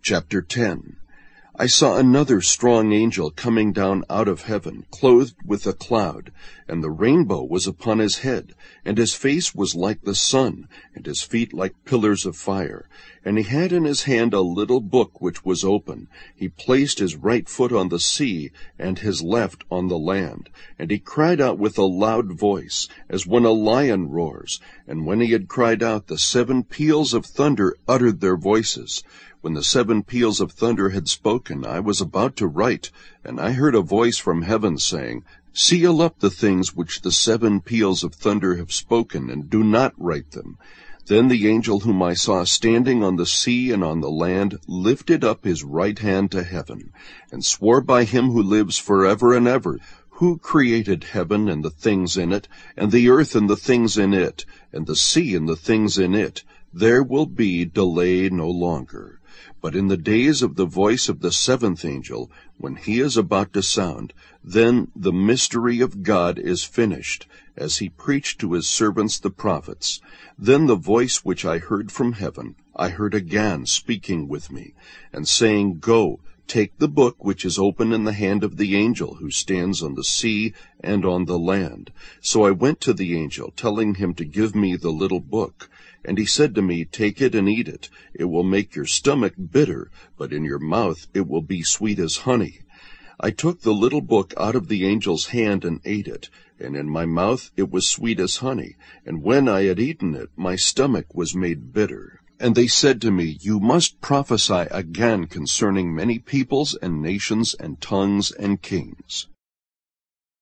Chapter 10. I saw another strong angel coming down out of heaven, clothed with a cloud, and the rainbow was upon his head, and his face was like the sun, and his feet like pillars of fire. And he had in his hand a little book which was open. He placed his right foot on the sea, and his left on the land. And he cried out with a loud voice, as when a lion roars. And when he had cried out, the 7 peals of thunder uttered their voices. When the 7 peals of thunder had spoken, I was about to write, and I heard a voice from heaven saying, Seal up the things which the 7 peals of thunder have spoken, and do not write them. Then the angel whom I saw standing on the sea and on the land lifted up his right hand to heaven, and swore by him who lives forever and ever, who created heaven and the things in it, and the earth and the things in it, and the sea and the things in it, there will be delay no longer. But in the days of the voice of the 7th angel, when he is about to sound, then the mystery of God is finished, as he preached to his servants the prophets. Then the voice which I heard from heaven, I heard again speaking with me, and saying, Go, take the book which is open in the hand of the angel who stands on the sea and on the land. So I went to the angel, telling him to give me the little book. And he said to me, Take it and eat it. It will make your stomach bitter, but in your mouth it will be sweet as honey. I took the little book out of the angel's hand and ate it, and in my mouth it was sweet as honey. And when I had eaten it, my stomach was made bitter. And they said to me, You must prophesy again concerning many peoples and nations and tongues and kings.